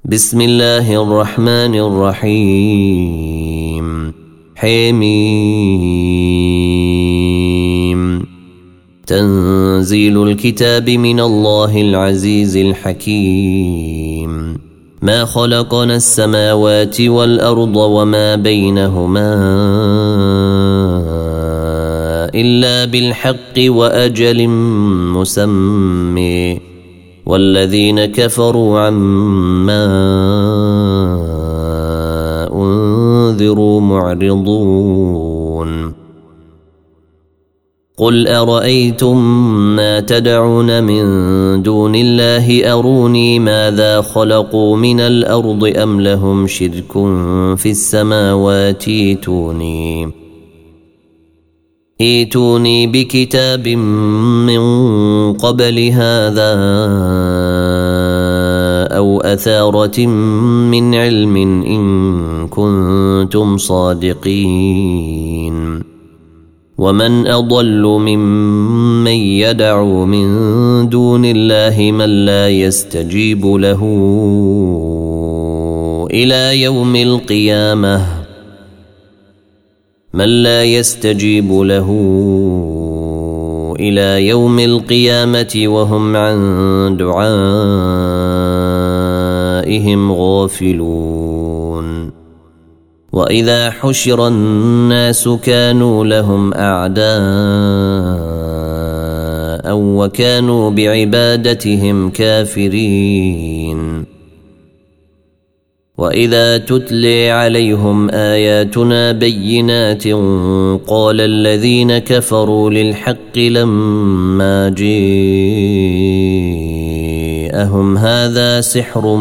بسم الله الرحمن الرحيم. حميم. تنزيل الكتاب من الله العزيز الحكيم. ما خلقنا السماوات والأرض وما بينهما إلا بالحق وأجل مسمى، والذين كفروا عما أنذروا معرضون. قل أرأيتم ما تدعون من دون الله أروني ماذا خلقوا من الأرض أم لهم شرك في السماوات ائتوني بكتاب من قبل هذا أو أثارة من علم إن كنتم صادقين. ومن أضل ممن يدعو من دون الله من لا يستجيب له إلى يوم القيامة وهم عن دعائهم غافلون. وإذا حشر الناس كانوا لهم أعداء وكانوا بعبادتهم كافرين. وإذا تتلي عليهم آياتنا بينات قال الذين كفروا للحق لما جاءهم هذا سحر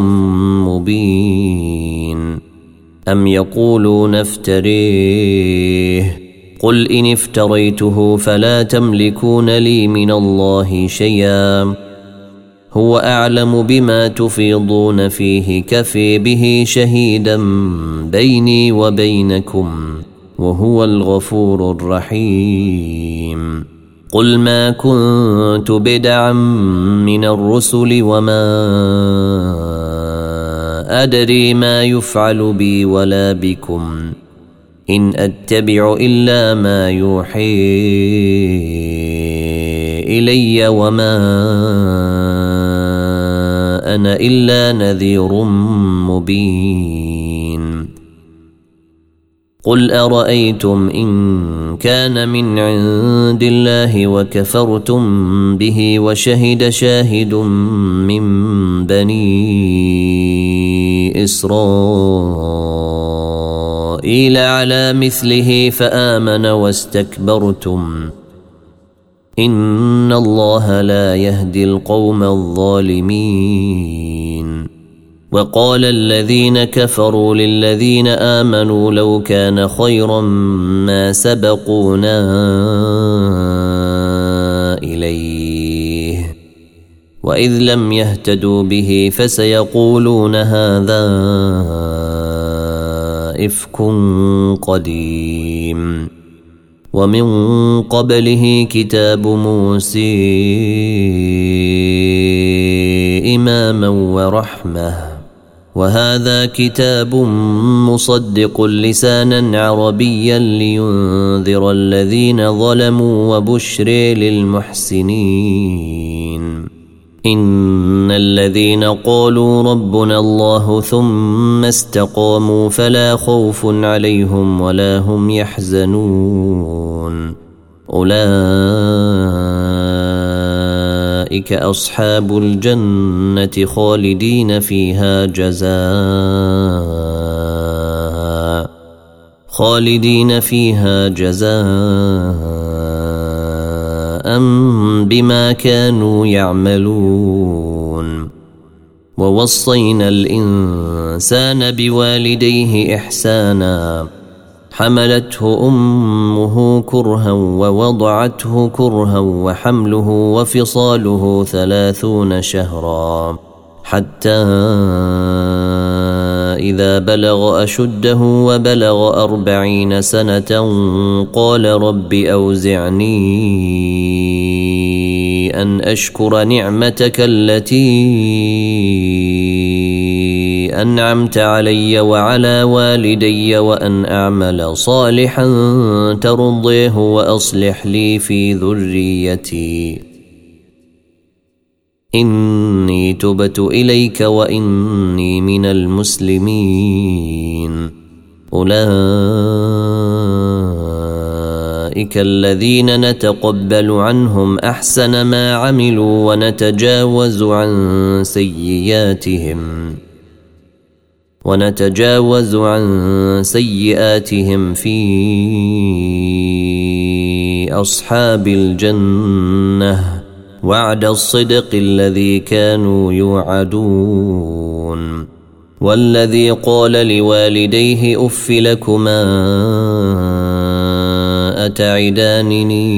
مبين أم يقولون افتريه قل إن افتريته فلا تملكون لي من الله شيئا هو أعلم بما تفيضون فيه كفي به شهيدا بيني وبينكم وهو الغفور الرحيم. قل ما كنت بدعا من الرسل وما أدري ما يفعل بي ولا بكم إن أتبع إلا ما يوحي إلي وما أنا إلا نذير مبين. قل أرأيتم إن كان من عند الله وكفرتم به وشهد شاهد من بني إسرائيل على مثله فآمن واستكبرتم إن الله لا يهدي القوم الظالمين. وقال الذين كفروا للذين آمنوا لو كان خيرا ما سبقونا إليه وإذ لم يهتدوا به فسيقولون هذا إفك قديم. ومن قبله كتاب موسى إماما ورحمة وهذا كتاب مصدق لسانا عربيا لينذر الذين ظلموا وبشر للمحسنين. إن الذين قالوا ربنا الله ثم استقاموا فلا خوف عليهم ولا هم يحزنون أولئك أصحاب الجنة خالدين فيها جزاء بما كانوا يعملون. ووصينا الإنسان بوالديه إحسانا حملته أمه كرها ووضعته كرها وحمله وفصاله 30 شهرا حتى إذا بلغ أشده وبلغ 40 سنة قال رب أوزعني أن أشكر نعمتك التي أنعمت علي وعلى والدي وأن أعمل صالحا ترضيه وأصلح لي في ذريتي إني تبت إليك وإني من المسلمين. أولئك الذين نتقبل عنهم أحسن ما عملوا ونتجاوز عن سيئاتهم في أصحاب الجنة وعد الصدق الذي كانوا يوعدون. والذي قال لوالديه أف لكما أتعدانني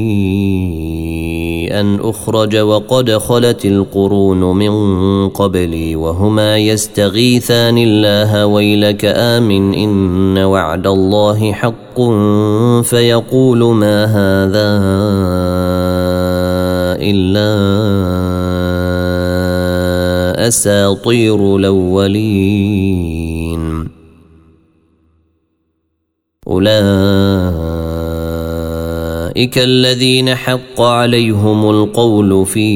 أن أخرج وقد خلت القرون من قبلي وهما يستغيثان الله ويلك آمن إن وعد الله حق فيقول ما هذا إلا أساطير الأولين. أولئك الذين حق عليهم القول في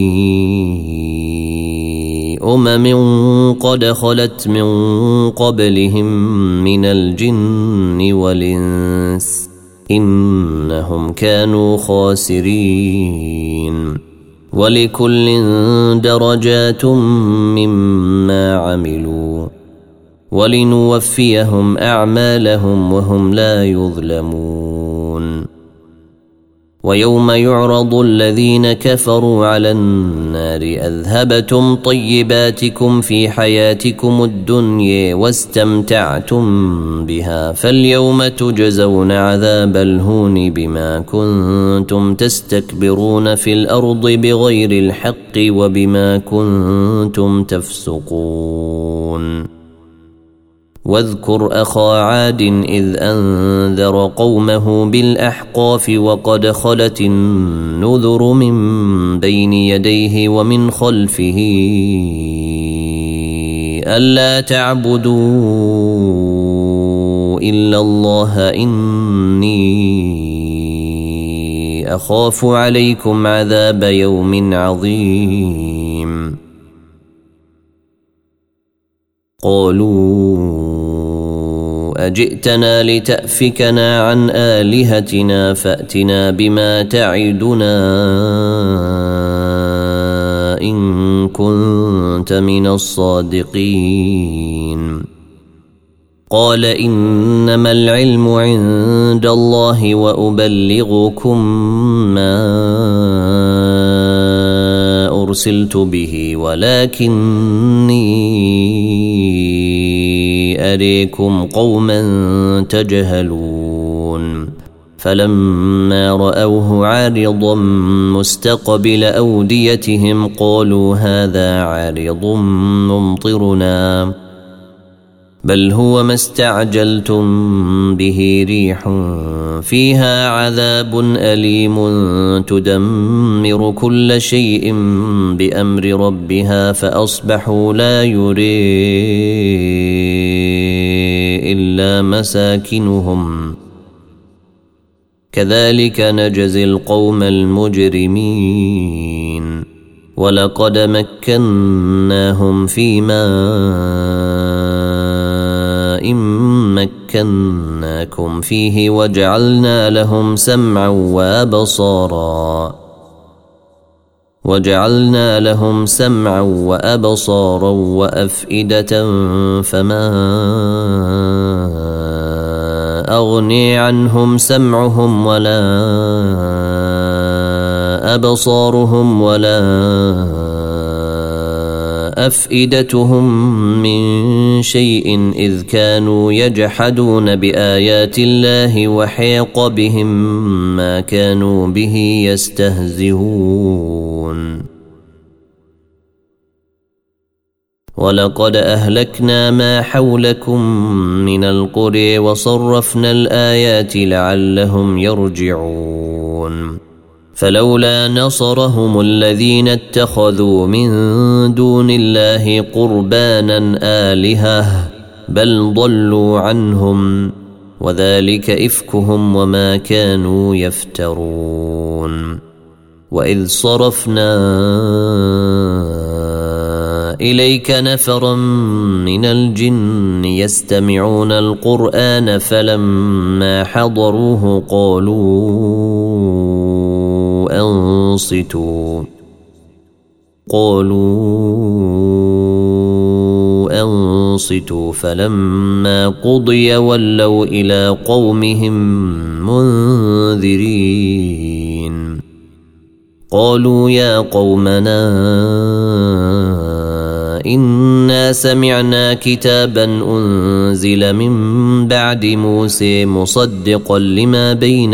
قد خلت من قبلهم من الجن والإنس إنهم كانوا خاسرين. ولكل درجات مما عملوا ولنوفيهم أعمالهم وهم لا يظلمون. ويوم يعرض الذين كفروا على النار أذهبتم طيباتكم في حياتكم الدنيا واستمتعتم بها فاليوم تجزون عذاب الهون بما كنتم تستكبرون في الأرض بغير الحق وبما كنتم تفسقون. واذكر أخا عاد إذ أنذر قومه بالأحقاف وقد خلت النذر من بين يديه ومن خلفه ألا تعبدوا إلا الله إني أخاف عليكم عذاب يوم عظيم. قالوا أجئتنا لتأفكنا عن آلهتنا فأتنا بما تعدنا إن كنت من الصادقين. قال إنما العلم عند الله وأبلغكم ما أرسلت به ولكني أريكم قوما تجهلون. فلما رأوه عارضا مستقبل أوديتهم قالوا هذا عارض ممطرنا بل هو ما استعجلتم به ريح فيها عذاب أليم تدمر كل شيء بأمر ربها فأصبحوا لا يري إلا مساكنهم كذلك نجزي القوم المجرمين. ولقد مكناهم في ماء مكناكم فيه وجعلنا لهم سمعا وأبصارا وأفئدة فما أغني عنهم سمعهم ولا أبصارهم ولا أفئدتهم من شيء إذ كانوا يجحدون بآيات الله وحيق بهم ما كانوا به يستهزئون. ولقد أهلكنا ما حولكم من القرى وصرفنا الآيات لعلهم يرجعون. فلولا نصرهم الذين اتخذوا من دون الله قربانا آلهة بل ضلوا عنهم وذلك إفكهم وما كانوا يفترون. وإذ صرفنا إليك نفرا من الجن يستمعون القرآن فلما حضروه قالوا أنصتوا فلما قضي ولوا إلى قومهم منذرين. قالوا يا قومنا إنا سمعنا كتابا أنزل من بعد موسى مصدقا لما بين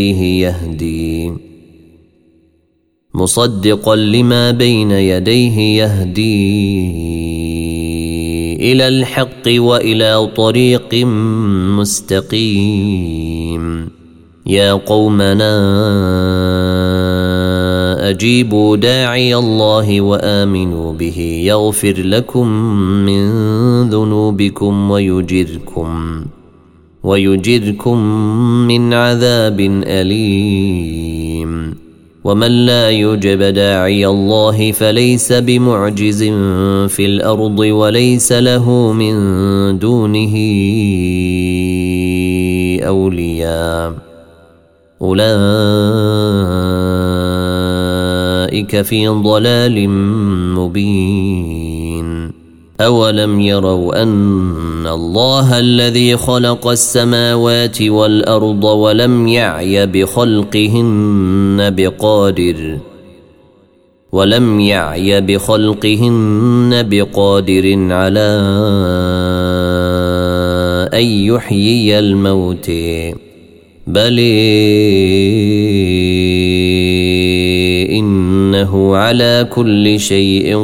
يديه يهدي إلى الحق وإلى طريق مستقيم. يا قومنا أجيبوا داعي الله وآمنوا به يغفر لكم من ذنوبكم ويجركم من عذاب أليم. ومن لا يجب داعي الله فليس بمعجز في الأرض وليس له من دونه أولياء أولئك في ضلال مبين. أولم يروا أن الله الذي خلق السماوات والأرض ولم يعي بخلقهن بقادر على أن يحيي الموت بل إنه على كل شيء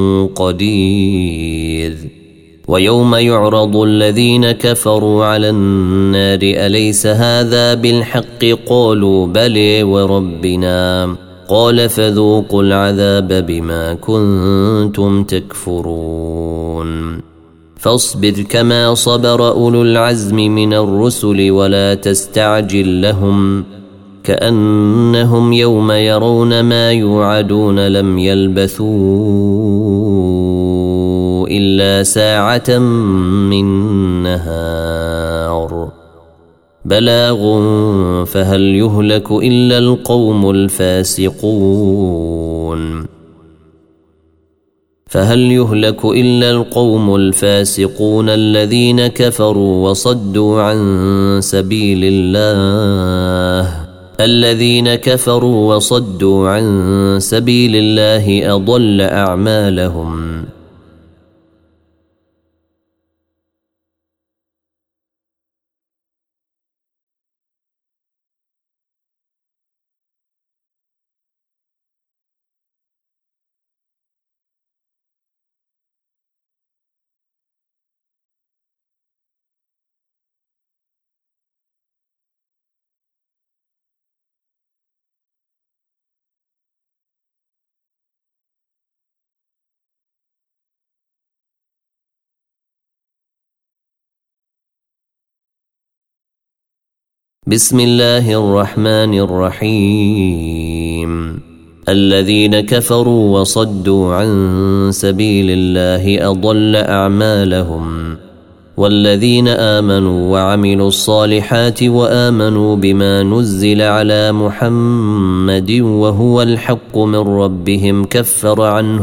قدير. ويوم يعرض الذين كفروا على النار أليس هذا بالحق قالوا بلى وربنا قال فذوقوا العذاب بما كنتم تكفرون. فاصبر كما صبر أولو العزم من الرسل ولا تستعجل لهم كأنهم يوم يرون ما يوعدون لم يلبثوا إلا ساعة من نهار بلاغ فهل يهلك إلا القوم الفاسقون الذين كفروا وصدوا عن سبيل الله أضل أعمالهم. بسم الله الرحمن الرحيم. الذين كفروا وصدوا عن سبيل الله أضل أعمالهم والذين آمنوا وعملوا الصالحات وآمنوا بما نزل على محمد وهو الحق من ربهم كفر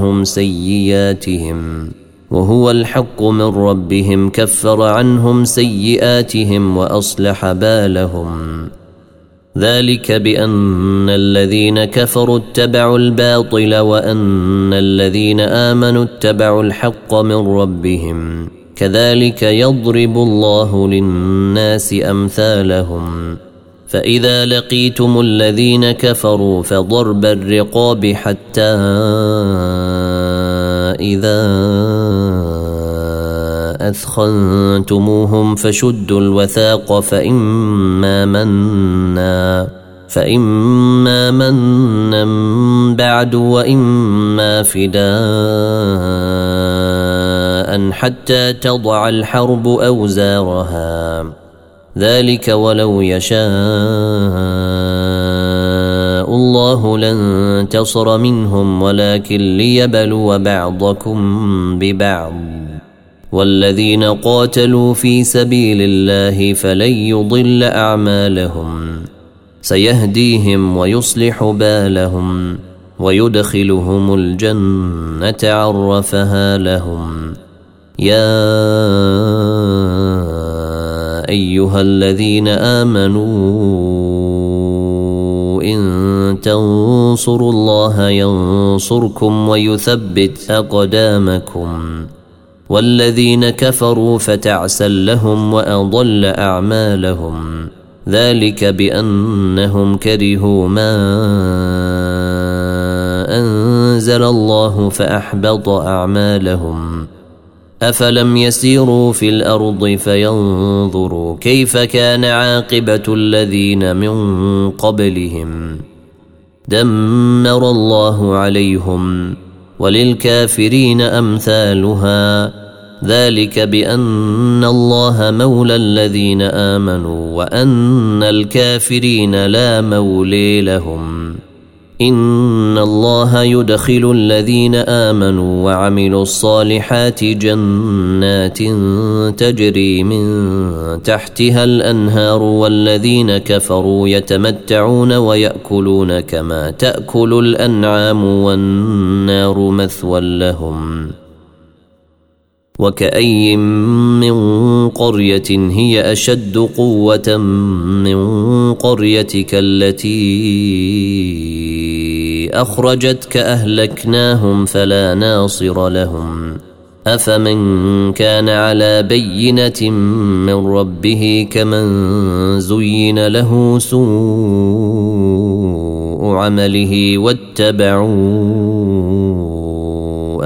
عنهم سيئاتهم وأصلح بالهم. ذلك بأن الذين كفروا اتبعوا الباطل وأن الذين آمنوا اتبعوا الحق من ربهم كذلك يضرب الله للناس أمثالهم. فإذا لقيتم الذين كفروا فضرب الرقاب حتى إذا أثخنتموهم فشدوا الوثاق فإما منا بعد وإما فداء حتى تضع الحرب أوزارها، ذلك ولو يشاء الله لانتصر منهم ولكن ليبلو بعضكم ببعض، والذين قاتلوا في سبيل الله فلن يضل أعمالهم، سيهديهم ويصلح بالهم ويدخلهم الجنة عرفها لهم. يا أيها الذين آمنوا إن تنصروا الله ينصركم ويثبت أقدامكم، والذين كفروا فتعسا لهم وأضل أعمالهم، ذلك بأنهم كرهوا ما أنزل الله فأحبط أعمالهم. أفلم يسيروا في الأرض فينظروا كيف كان عاقبة الذين من قبلهم، دمر الله عليهم وللكافرين أمثالها، ذلك بأن الله مولى الذين آمنوا وأن الكافرين لا مولي لهم. إن الله يدخل الذين آمنوا وعملوا الصالحات جنات تجري من تحتها الأنهار، والذين كفروا يتمتعون ويأكلون كما تأكل الأنعام والنار مثوى لهم. وكأي من قرية هي أشد قوة من قريتك التي أخرجتك أهلكناهم فلا ناصر لهم. أفمن كان على بينة من ربه كمن زين له سوء عمله واتبعوا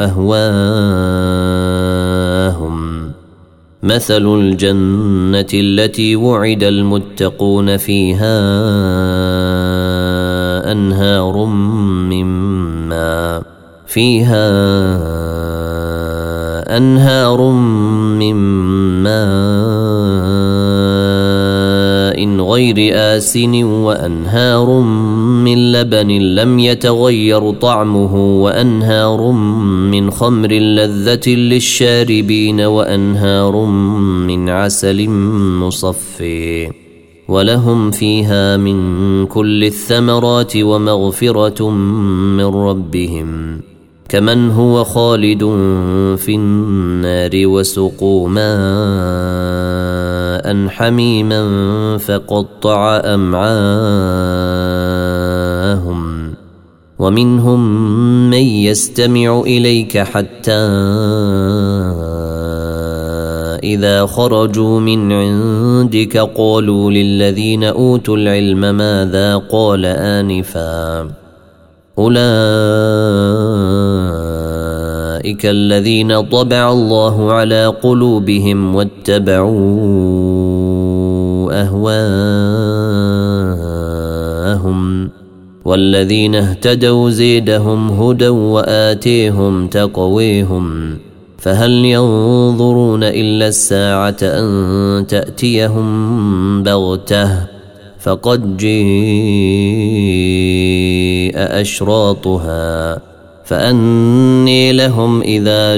أهواءهم. مثل الجنة التي وعد المتقون فيها أنهار من ماء غير آسن وأنهار من لبن لم يتغير طعمه وأنهار من خمر لذة للشاربين وأنهار من عسل مصفى، ولهم فيها من كل الثمرات ومغفرة من ربهم، كمن هو خالد في النار وسقوا ماء حميما فقطع أمعاءهم. ومنهم من يستمع إليك حتى إذا خرجوا من عندك قالوا للذين أوتوا العلم ماذا قال آنفا، أولئك الذين طبع الله على قلوبهم واتبعوا أهواءهم، والذين اهتدوا زيدهم هدى وآتيهم تقويهم. فهل ينظرون إلا الساعة أن تأتيهم بغتة فقد جيء أشراطها، فأني لهم إذا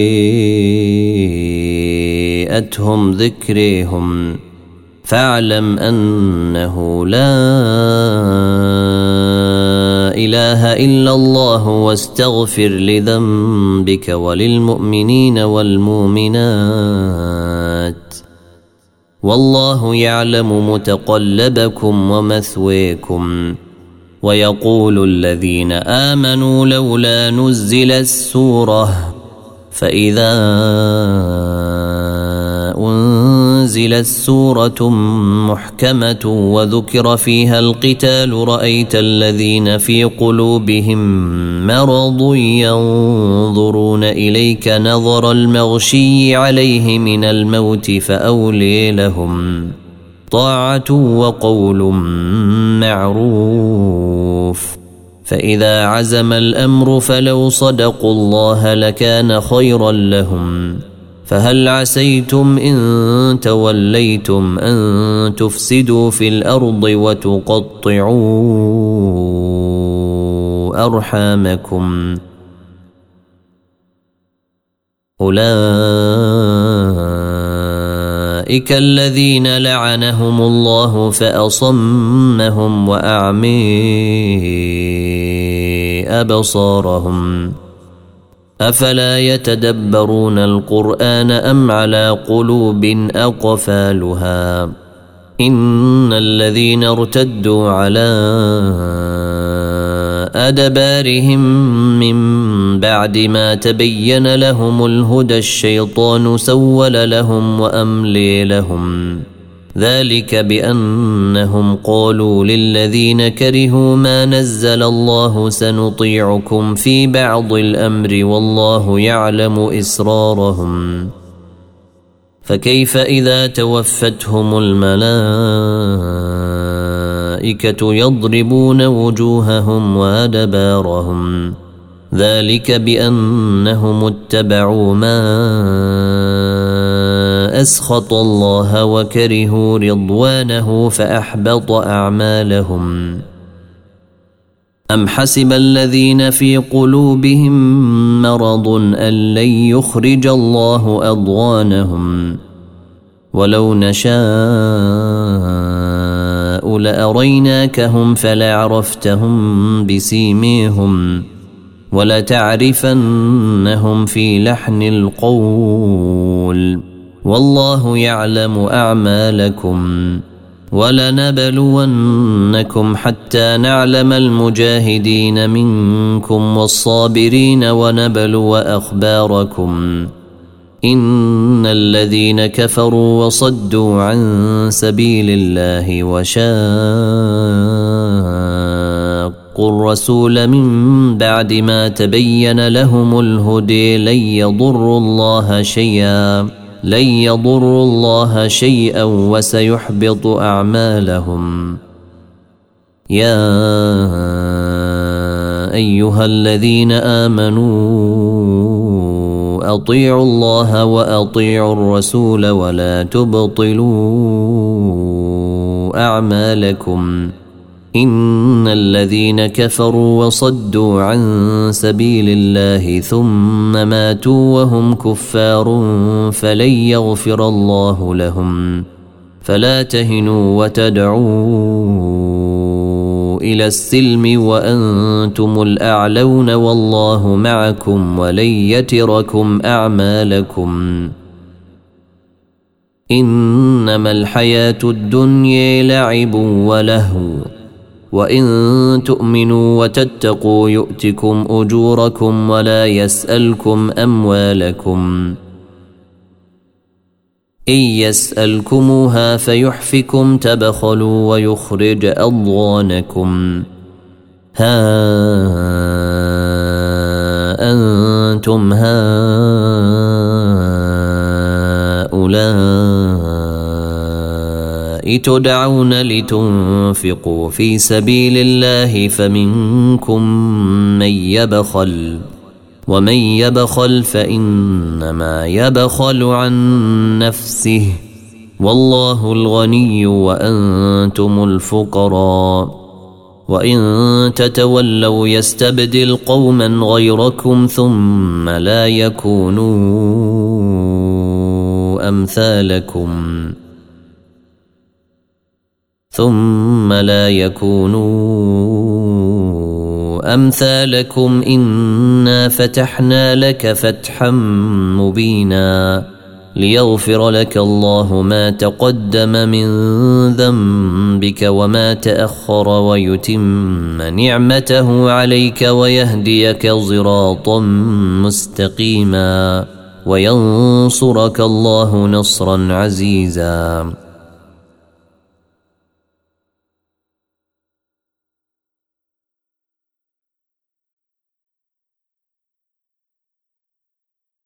جيءتهم ذكريهم. فاعلم أنه لا إله إلا الله واستغفر لذنبك وللمؤمنين والمؤمنات، والله يعلم متقلبكم ومثويكم. ويقول الذين آمنوا لولا نزلت سورة، فإذا أنزلت سورة محكمة وذكر فيها القتال رأيت الذين في قلوبهم مرض ينظرون إليك نظر المغشي عليه من الموت فأولي لهم، طاعة وقول معروف. فإذا عزم الأمر فلو صدقوا الله لكان خيرا لهم. فهل عسيتم إن توليتم أن تفسدوا في الأرض وتقطعوا أرحامكم؟ أولئك الذين لعنهم الله فأصمهم وأعمي أبصارهم. أفلا يتدبرون القرآن أم على قلوب أقفالها؟ إن الذين ارتدوا على أدبارهم من بعد ما تبين لهم الهدى الشيطان سول لهم وأملي لهم. ذلك بأنهم قالوا للذين كرهوا ما نزل الله سنطيعكم في بعض الأمر والله يعلم إسرارهم. فكيف إذا توفتهم الملائكة يضربون وجوههم وأدبارهم؟ ذلك بأنهم اتبعوا ما أسخط الله وكرهوا رضوانه فأحبط أعمالهم. أم حسب الذين في قلوبهم مرض أن لن يخرج الله أضغانهم؟ ولو نشاء لأريناكهم فلعرفتهم بسيميهم ولتعرفنهم في لحن القول والله يعلم أعمالكم. ولنبلونكم حتى نعلم المجاهدين منكم والصابرين ونبلو أخباركم. إن الذين كفروا وصدوا عن سبيل الله وشاقوا الرسول من بعد ما تبين لهم الهدى لن يضروا الله شيئا وسيحبط أعمالهم. يا أيها الذين آمنوا أطيعوا الله وأطيعوا الرسول ولا تبطلوا أعمالكم. إن الذين كفروا وصدوا عن سبيل الله ثم ماتوا وهم كفار فلن يغفر الله لهم. فلا تهنوا وتدعوا إلى السلم وأنتم الأعلون والله معكم ولن يتركم أعمالكم. إنما الحياة الدنيا لعب ولهو وإن تؤمنوا وتتقوا يؤتكم أجوركم ولا يسألكم أموالكم. إن يسألكموها فيحفكم تبخلوا ويخرج أضغانكم. ها أنتم هؤلاء تدعون لتنفقوا في سبيل الله فمنكم من يبخل ومن يبخل فإنما يبخل عن نفسه والله الغني وأنتم الفقراء. وإن تتولوا يستبدل قوما غيركم ثم لا يكونوا أمثالكم إنا فتحنا لك فتحا مبينا ليغفر لك الله ما تقدم من ذنبك وما تأخر ويتم نعمته عليك ويهديك صراطا مستقيما وينصرك الله نصرا عزيزا.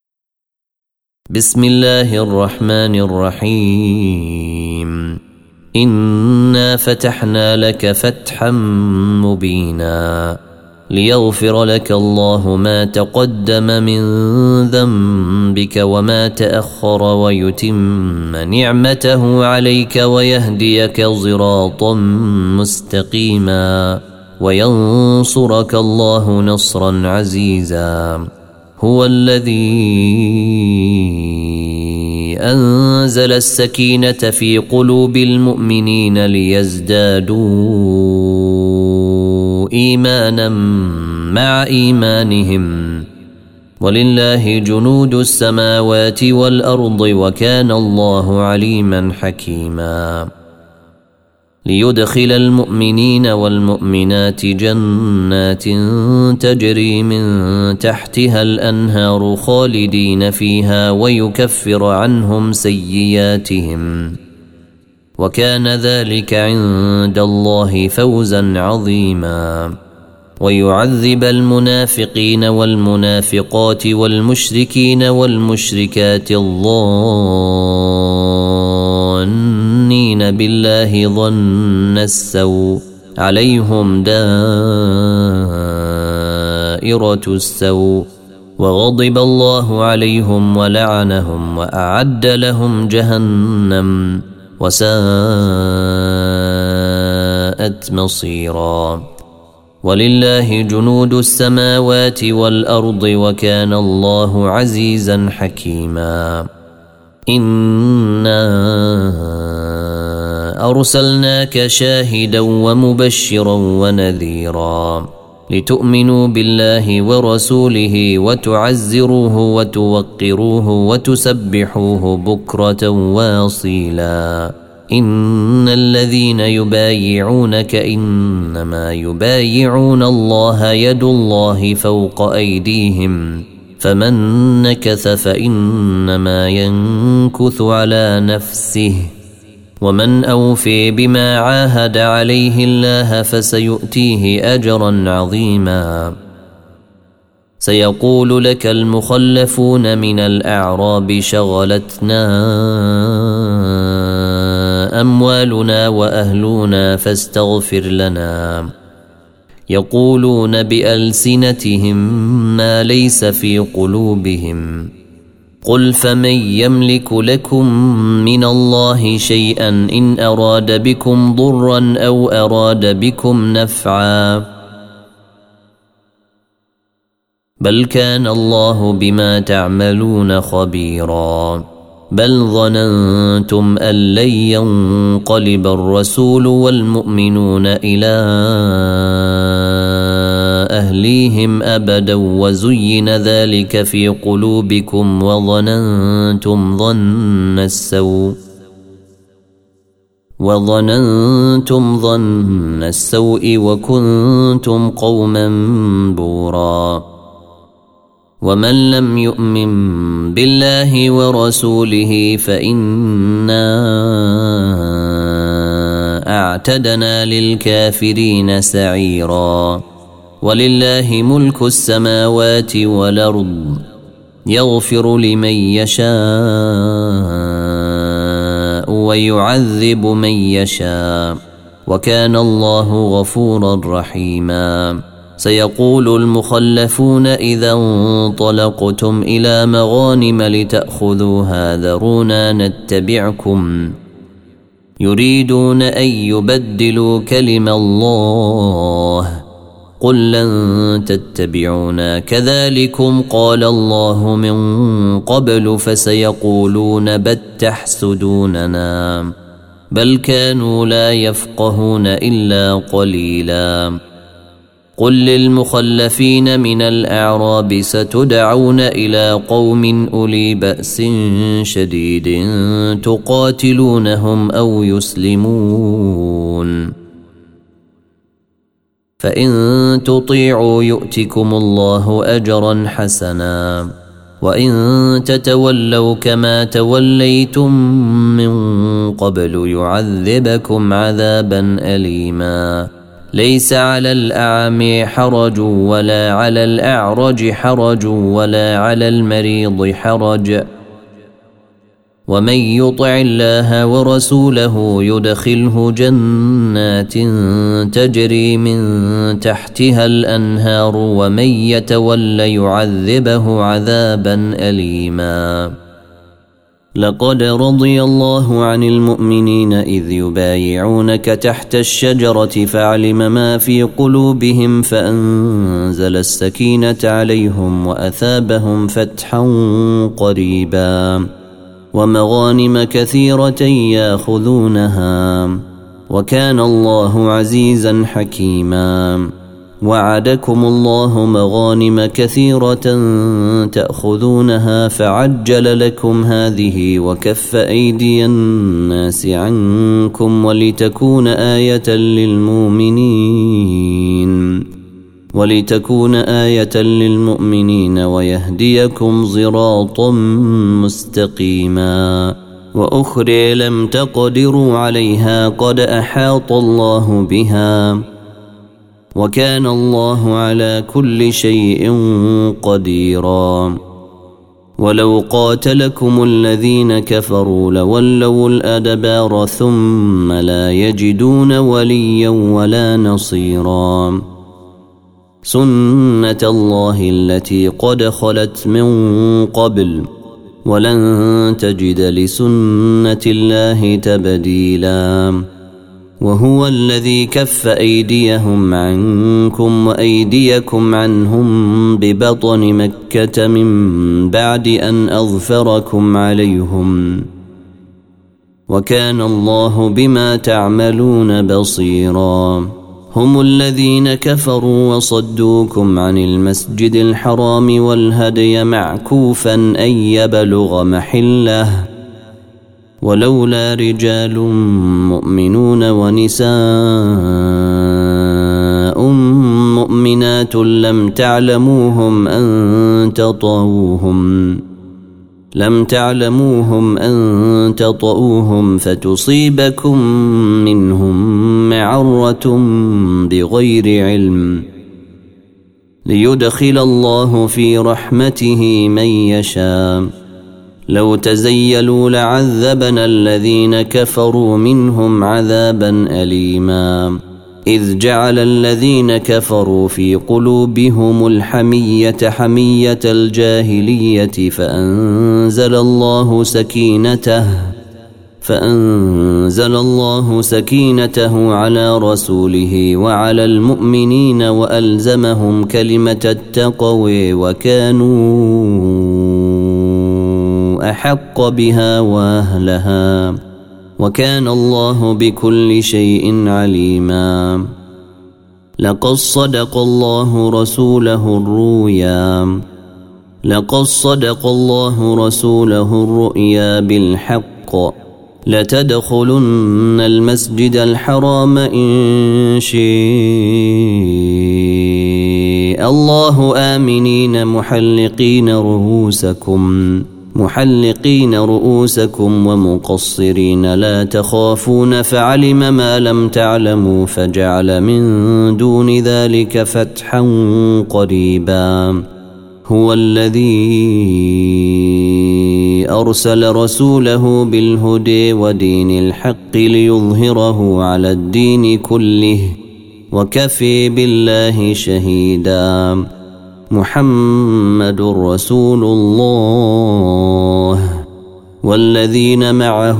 بسم الله الرحمن الرحيم. إنا فتحنا لك فتحا مبينا ليغفر لك الله ما تقدم من ذنبك وما تأخر ويتم نعمته عليك ويهديك صراطا مستقيما وينصرك الله نصرا عزيزا. هو الذي أنزل السكينة في قلوب المؤمنين ليزدادوا إيمانا مع إيمانهم ولله جنود السماوات والأرض وكان الله عليما حكيما. ليدخل المؤمنين والمؤمنات جنات تجري من تحتها الأنهار خالدين فيها ويكفر عنهم سيئاتهم وكان ذلك عند الله فوزا عظيما. ويعذب المنافقين والمنافقات والمشركين والمشركات الظانين بالله ظن السوء عليهم دائرة السوء وغضب الله عليهم ولعنهم وأعد لهم جهنم وساءت مصيرا. ولله جنود السماوات والأرض وكان الله عزيزا حكيما. إنا أرسلناك شاهدا ومبشرا ونذيرا لتؤمنوا بالله ورسوله وتعزروه وتوقروه وتسبحوه بكرة واصيلا. إن الذين يبايعونك إنما يبايعون الله يد الله فوق أيديهم فمن نكث فإنما ينكث على نفسه ومن أوفي بما عاهد عليه الله فسيؤتيه أجرا عظيما. سيقول لك المخلفون من الأعراب شغلتنا أموالنا وأهلنا فاستغفر لنا. يقولون بألسنتهم ما ليس في قلوبهم قل فمن يملك لكم من الله شيئا إن أراد بكم ضرا أو أراد بكم نفعا بل كان الله بما تعملون خبيرا. بل ظننتم أن لن ينقلب الرسول والمؤمنون إلى أهليهم أبدا وزين ذلك في قلوبكم وظننتم ظن السوء وكنتم قوما بورا. ومن لم يؤمن بالله ورسوله فإنا أعتدنا للكافرين سعيرا. ولله ملك السماوات والأرض يغفر لمن يشاء ويعذب من يشاء وكان الله غفورا رحيما. سيقول المخلفون إذا انطلقتم إلى مغانم لتأخذوها ذرونا نتبعكم يريدون أن يبدلوا كلم الله قل لن تتبعونا كذلكم قال الله من قبل فسيقولون بل تحسدوننا بل كانوا لا يفقهون إلا قليلا. قل للمخلفين من الأعراب ستدعون إلى قوم أولي بأس شديد تقاتلونهم أو يسلمون فإن تطيعوا يؤتكم الله أجرا حسنا وإن تتولوا كما توليتم من قبل يعذبكم عذابا أليما. ليس على الأعمى حرج ولا على الأعرج حرج ولا على المريض حرج ومن يطع الله ورسوله يدخله جنات تجري من تحتها الأنهار ومن يتول يعذبه عذابا أليما. لقد رضي الله عن المؤمنين إذ يبايعونك تحت الشجرة فعلم ما في قلوبهم فأنزل السكينة عليهم وأثابهم فتحا قريبا ومغانم كثيرة ياخذونها وكان الله عزيزا حكيما. وعدكم الله مغانم كثيرة تأخذونها فعجل لكم هذه وكف أيدي الناس عنكم ولتكون آية للمؤمنين ويهديكم صراطا مستقيما. وأخرى لم تقدروا عليها قد أحاط الله بها وكان الله على كل شيء قديرا. ولو قاتلكم الذين كفروا لولوا الأدبار ثم لا يجدون وليا ولا نصيرا. سنة الله التي قد خلت من قبل ولن تجد لسنة الله تبديلا. وهو الذي كف أيديهم عنكم وأيديكم عنهم ببطن مكة من بعد أن أظفركم عليهم وكان الله بما تعملون بصيرا. هم الذين كفروا وصدوكم عن المسجد الحرام والهدي معكوفا أن يبلغ محله ولولا رجال مؤمنون ونساء مؤمنات لم تعلموهم أن تطؤوهم فتصيبكم منهم معرة بغير علم ليدخل الله في رحمته من يشاء. لو تزيلوا لعذبنا الذين كفروا منهم عذابا أليما. إذ جعل الذين كفروا في قلوبهم الحمية حمية الجاهلية فأنزل الله سكينته على رسوله وعلى المؤمنين وألزمهم كلمة التقوى وكانوا أحق بها وأهلها وكان الله بكل شيء عليما. لقد صدق الله رسوله الرؤيا بالحق لتدخلن المسجد الحرام إن شاء الله آمنين محلقين رؤوسكم ومقصرين لا تخافون فعلم ما لم تعلموا فجعل من دون ذلك فتحا قريبا. هو الذي أرسل رسوله بالهدى ودين الحق ليظهره على الدين كله وكفى بالله شهيدا. محمد رسول الله والذين معه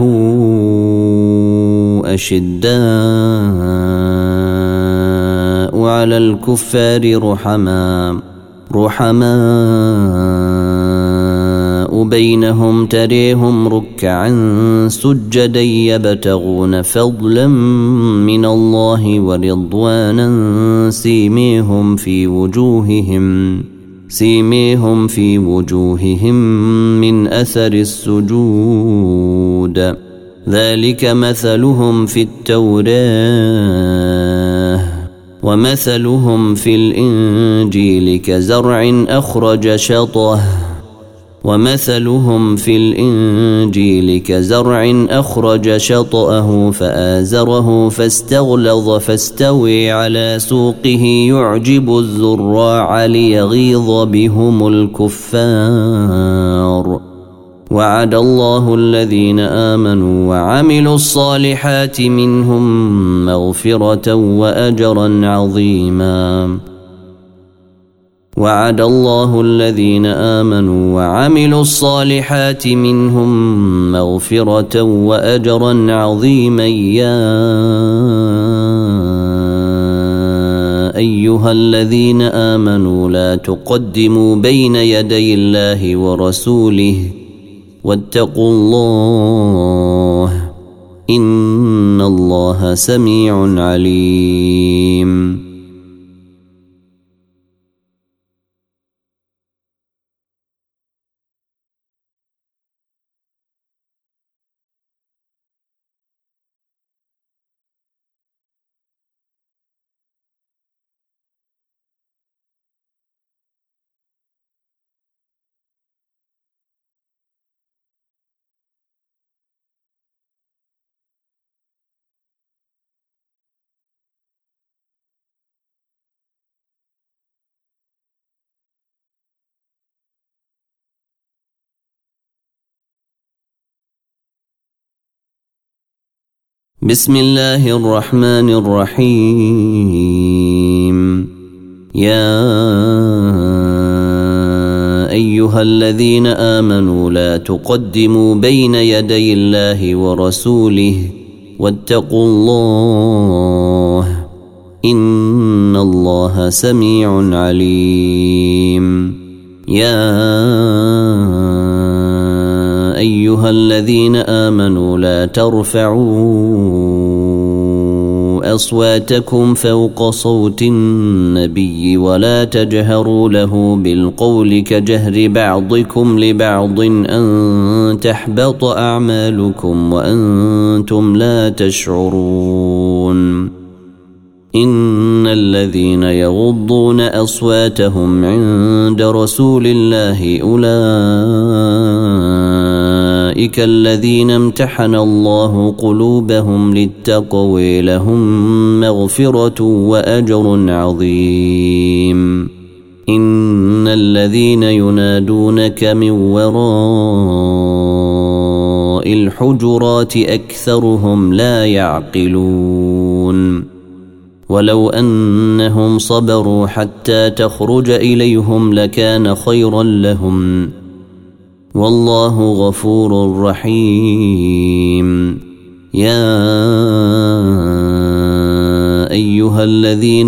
أشداء على الكفار رحماء بينهم تريهم ركعا سجدا يبتغون فضلا من الله ورضوانا سيميهم في وجوههم من أثر السجود ذلك مثلهم في التوراة ومثلهم في الإنجيل كزرع أخرج شطأه فآزره فاستغلظ فاستوي على سوقه يعجب الزراع ليغيظ بهم الكفار وعد الله الذين آمنوا وعملوا الصالحات منهم مغفرة وأجرا عظيما. وعد الله الذين آمنوا وعملوا الصالحات منهم مغفرة وأجرا عظيما. يا أيها الذين آمنوا لا تقدموا بين يدي الله ورسوله واتقوا الله إن الله سميع عليم. بسم الله الرحمن الرحيم. يا أيها الذين آمنوا لا تقدموا بين يدي الله ورسوله واتقوا الله إن الله سميع عليم. يا أيها الذين آمنوا لا ترفعوا أصواتكم فوق صوت النبي ولا تجهروا له بالقول كجهر بعضكم لبعض أن تحبط أعمالكم وأنتم لا تشعرون. إن الذين يغضون أصواتهم عند رسول الله أولئك الذين امتحن الله قلوبهم للتقوى لهم مغفرة وأجر عظيم. إن الذين ينادونك من وراء الحجرات أكثرهم لا يعقلون. ولو أنهم صبروا حتى تخرج إليهم لكان خيرا لهم والله غفور رحيم. يا أيها الذين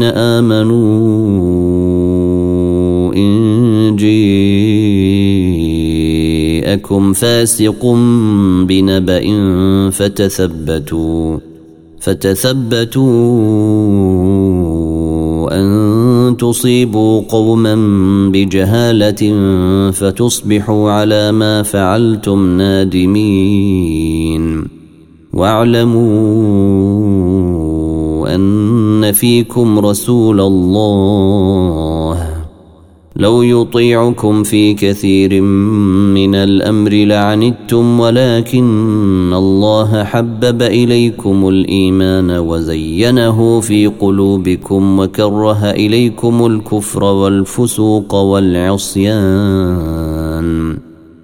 آمنوا إن جاءكم فاسق بنبأ فتثبتوا أن تصيبوا قوما بجهالة فتصبحوا على ما فعلتم نادمين. واعلموا أن فيكم رسول الله لو يطيعكم في كثير من الأمر لعنتم ولكن الله حبب إليكم الإيمان وزينه في قلوبكم وكره إليكم الكفر والفسوق والعصيان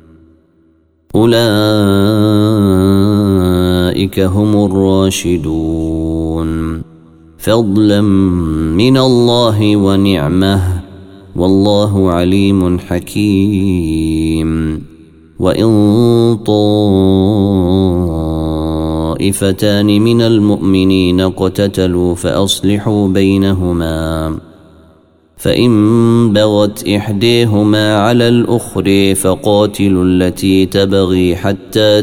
أولئك هم الراشدون فضلا من الله ونعمه والله عليم حكيم. وإن طائفتان من المؤمنين اقتتلوا فأصلحوا بينهما فإن بغت إحداهما على الأخرى فقاتلوا التي تبغي حتى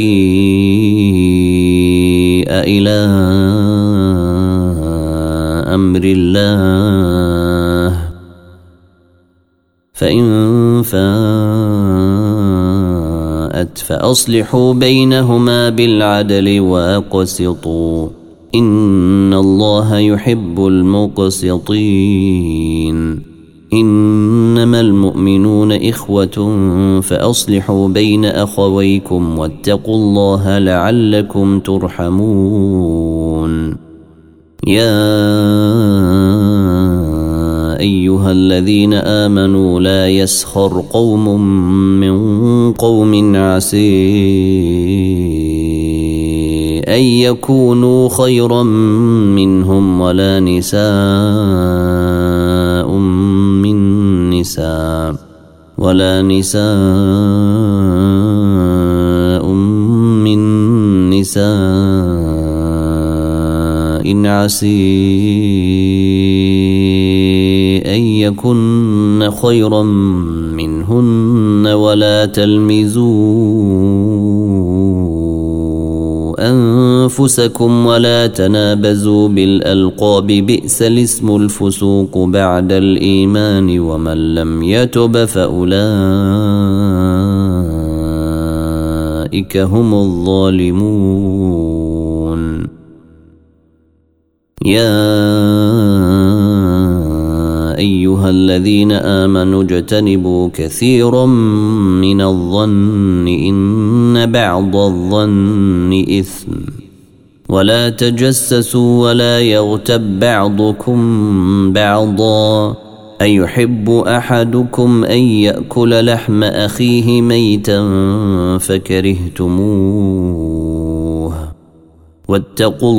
تفيء إلى أمر الله فإن فاءت فأصلحوا بينهما بالعدل وأقسطوا إن الله يحب المقسطين. إنما المؤمنون إخوة فأصلحوا بين أخويكم واتقوا الله لعلكم ترحمون. يا أيها الذين آمنوا لا يسخر قوم من قوم عسى أن يكونوا خيرا منهم ولا نساء من نساء عسى أن يكن خيرا منهن ولا تلمزوا أنفسكم ولا تنابزوا بالألقاب بئس الاسم الفسوق بعد الإيمان ومن لم يتب فأولئك هم الظالمون يا أيها الذين آمنوا اجتنبوا كثيرا من الظن إن بعض الظن إثم ولا تجسسوا ولا يغتب بعضكم بعضا أيحب أحدكم أن يأكل لحم أخيه ميتا فكرهتموه واتقوا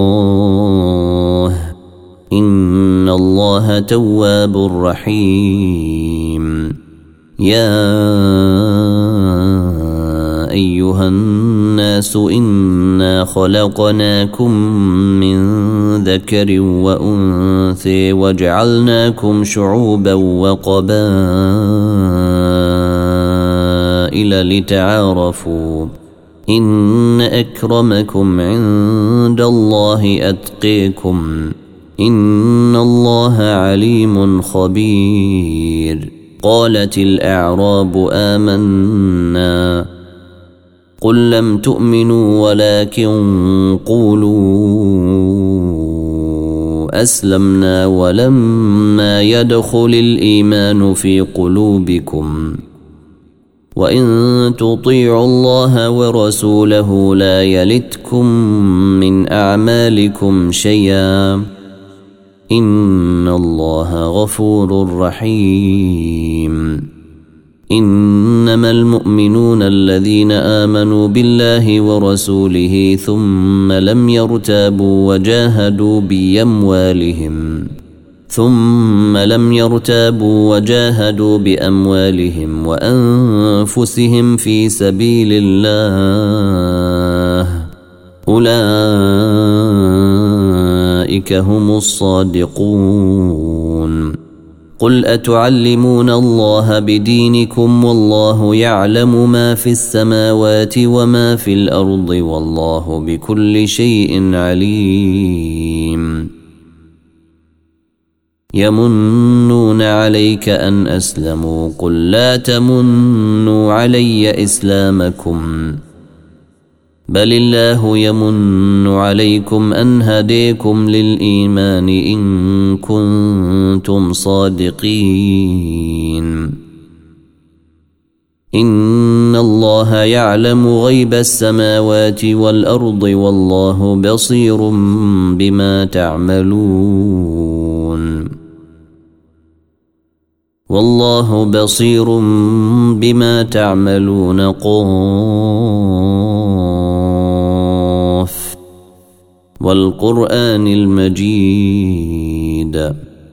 الله إن الله تواب رحيم يا أيها الناس إنا خلقناكم من ذكر وأنثى وجعلناكم شعوبا وقبائل لتعارفوا إن أكرمكم عند الله أتقيكم إن الله عليم خبير قالت الأعراب آمنا قل لم تؤمنوا ولكن قولوا أسلمنا ولما يدخل الإيمان في قلوبكم وإن تطيعوا الله ورسوله لا يلتكم من أعمالكم شيئا إن الله غفور رحيم إنما المؤمنون الذين آمنوا بالله ورسوله ثم لم يرتابوا وجاهدوا بأموالهم وأنفسهم في سبيل الله أولئك هم الصادقون قل أتعلمون الله بدينكم والله يعلم ما في السماوات وما في الأرض والله بكل شيء عليم يمنون عليك أن أسلموا قل لا تمنوا علي إسلامكم بل الله يمن عليكم أن هديكم للإيمان إن كنتم صادقين إن الله يعلم غيب السماوات والأرض والله بصير بما تعملون قاف والقرآن المجيد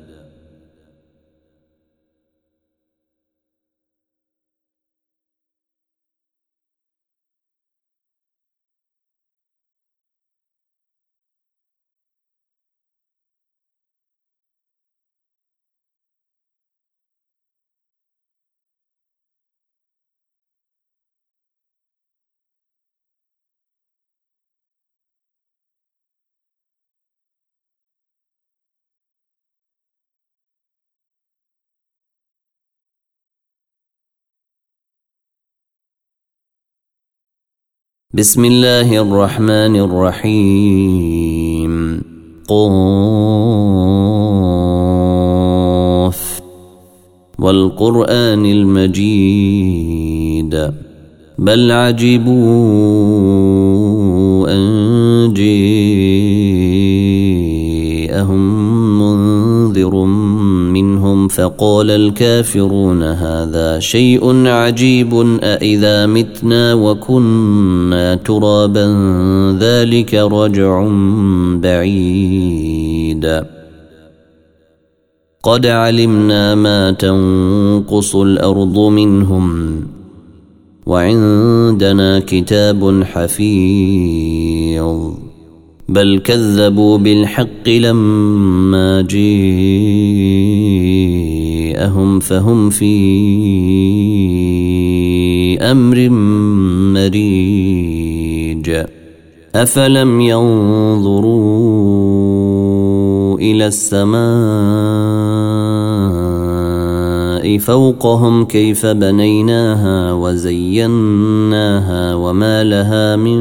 بسم الله الرحمن الرحيم قاف والقرآن المجيد بل عجبوا أن جاءهم منذر منهم فقال الكافرون هذا شيء عجيب أإذا متنا وكنا ترابا ذلك رجع بعيد قد علمنا ما تنقص الأرض منهم وعندنا كتاب حفيظ بل كذبوا بالحق لما جاءهم فهم في أمر مريج أفلم ينظروا إلى السماء فوقهم كيف بنيناها وزيناها وما لها من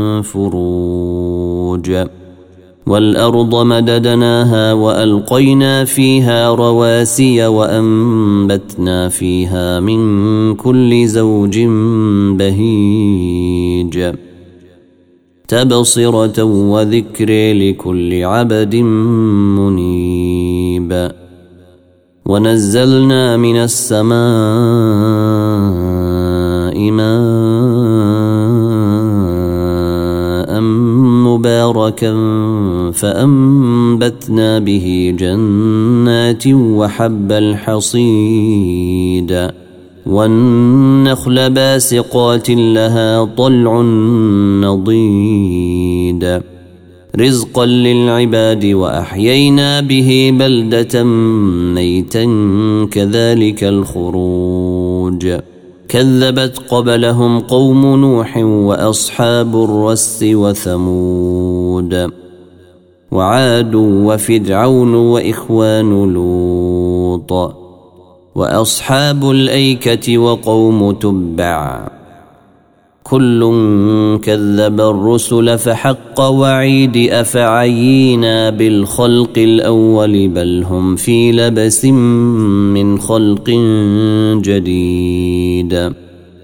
فروج والأرض مددناها وألقينا فيها رواسي وأنبتنا فيها من كل زوج بهيج تبصرة وذكر لكل عبد منيب ونزلنا من السماء ماء مباركا فأنبتنا به جنات وحب الحصيد والنخل باسقات لها طلع نضيد رزقا للعباد وأحيينا به بلدة ميتا كذلك الخروج كذبت قبلهم قوم نوح وأصحاب الرس وثمود وعاد وفرعون وإخوان لوط وأصحاب الأيكة وقوم تبع كل كذب الرسل فحق وعيد أفعينا بالخلق الأول بل هم في لبس من خلق جديد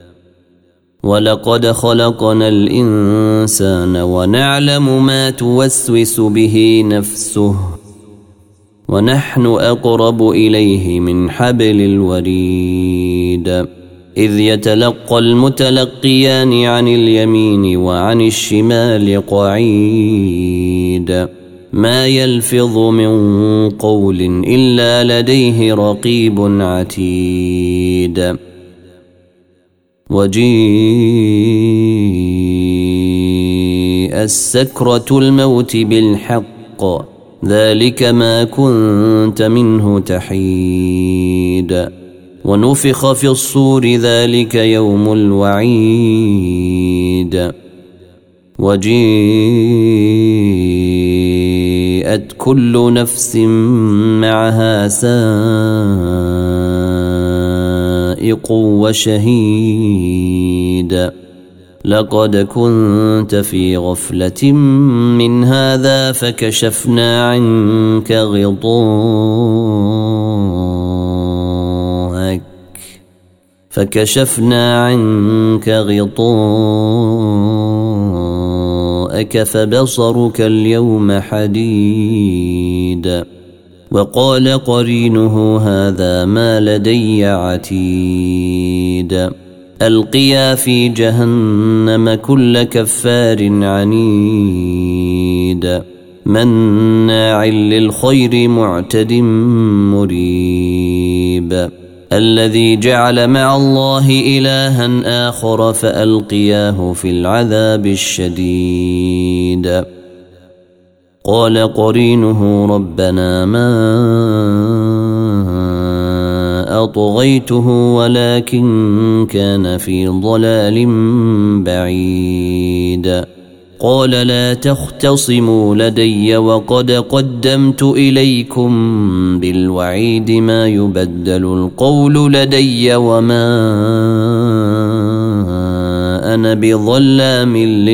ولقد خلقنا الإنسان ونعلم ما توسوس به نفسه ونحن أقرب إليه من حبل الوريد إذ يتلقى المتلقيان عن اليمين وعن الشمال قعيد ما يلفظ من قول إلا لديه رقيب عتيد وجيء السكرة الموت بالحق ذلك ما كنت منه تحيد ونفخ في الصور ذلك يوم الوعيد وجيءت كل نفس معها سائق وشهيد لقد كنت في غفلة من هذا فكشفنا عنك غطاءك فبصرك اليوم حديد وقال قرينه هذا ما لدي عتيد ألقيا في جهنم كل كفار عنيد مناع للخير معتد مريب الذي جعل مع الله إلها آخر فألقياه في العذاب الشديد قال قرينه ربنا ما أطغيته ولكن كان في ضلال بعيد قال لا تختصموا لدي وقد قدمت إليكم بالوعيد ما يبدل القول لدي وما أنا بظلام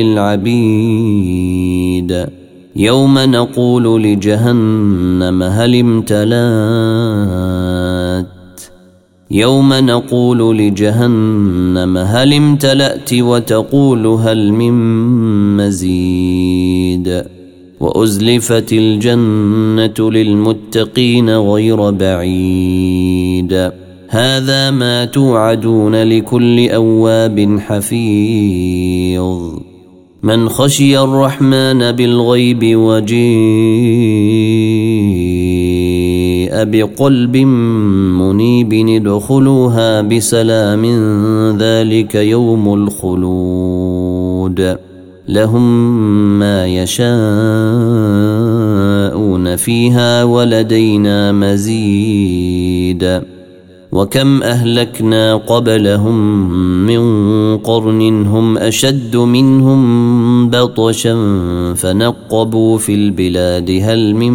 للعبيد يوم نقول لجهنم هل امتلأت وتقول هل من مزيد وأزلفت الجنة للمتقين غير بعيد هذا ما توعدون لكل أواب حفيظ من خشي الرحمن بالغيب وجيء بقلب منيب ادخلوها بسلام ذلك يوم الخلود لهم ما يشاءون فيها ولدينا مزيد وكم أهلكنا قبلهم من قرن هم أشد منهم بطشا فنقبوا في البلاد هل من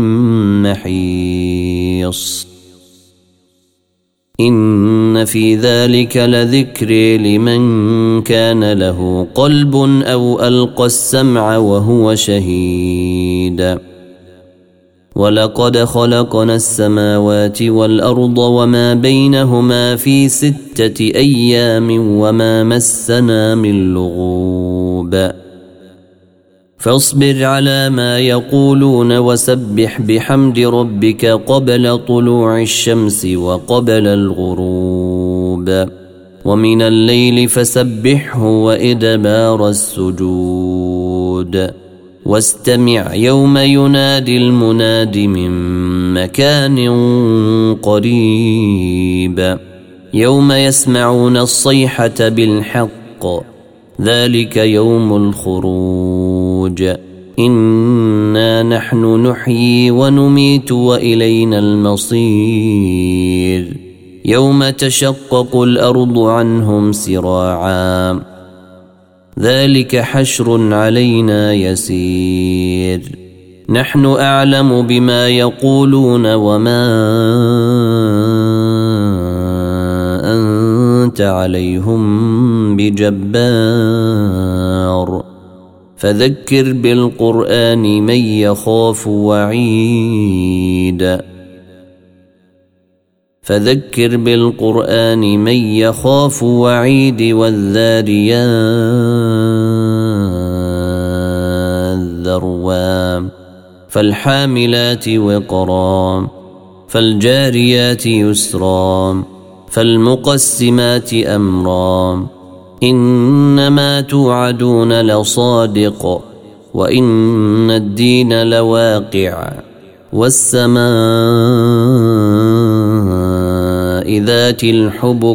محيص إن في ذلك لذكر لمن كان له قلب أو ألقى السمع وهو شهيد ولقد خلقنا السماوات والأرض وما بينهما في 6 أيام وما مسنا من لغوب فاصبر على ما يقولون وسبح بحمد ربك قبل طلوع الشمس وقبل الغروب ومن الليل فسبحه وإدبار السجود واستمع يوم ينادي المناد من مكان قريب يوم يسمعون الصيحة بالحق ذلك يوم الخروج إنا نحن نحيي ونميت وإلينا المصير يوم تشقق الأرض عنهم سراعا ذلك حشر علينا يسير نحن أعلم بما يقولون وما أنت عليهم بجبار فذكر بالقرآن من يخاف وعيد فذكر بالقرآن من يخاف وعيد والذاريات ذروا فالحاملات وقرا فالجاريات يسرا فالمقسمات أمرا إنما توعدون لصادق وإن الدين لواقع والسماء ذات الحبك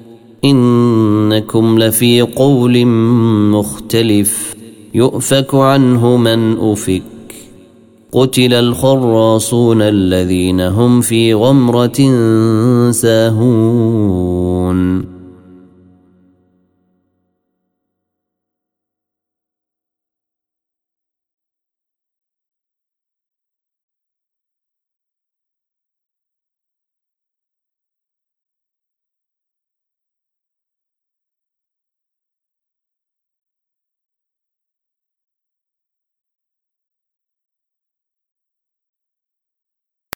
إنكم لفي قول مختلف يؤفك عنه من أفك قتل الخراصون الذين هم في غمرة ساهون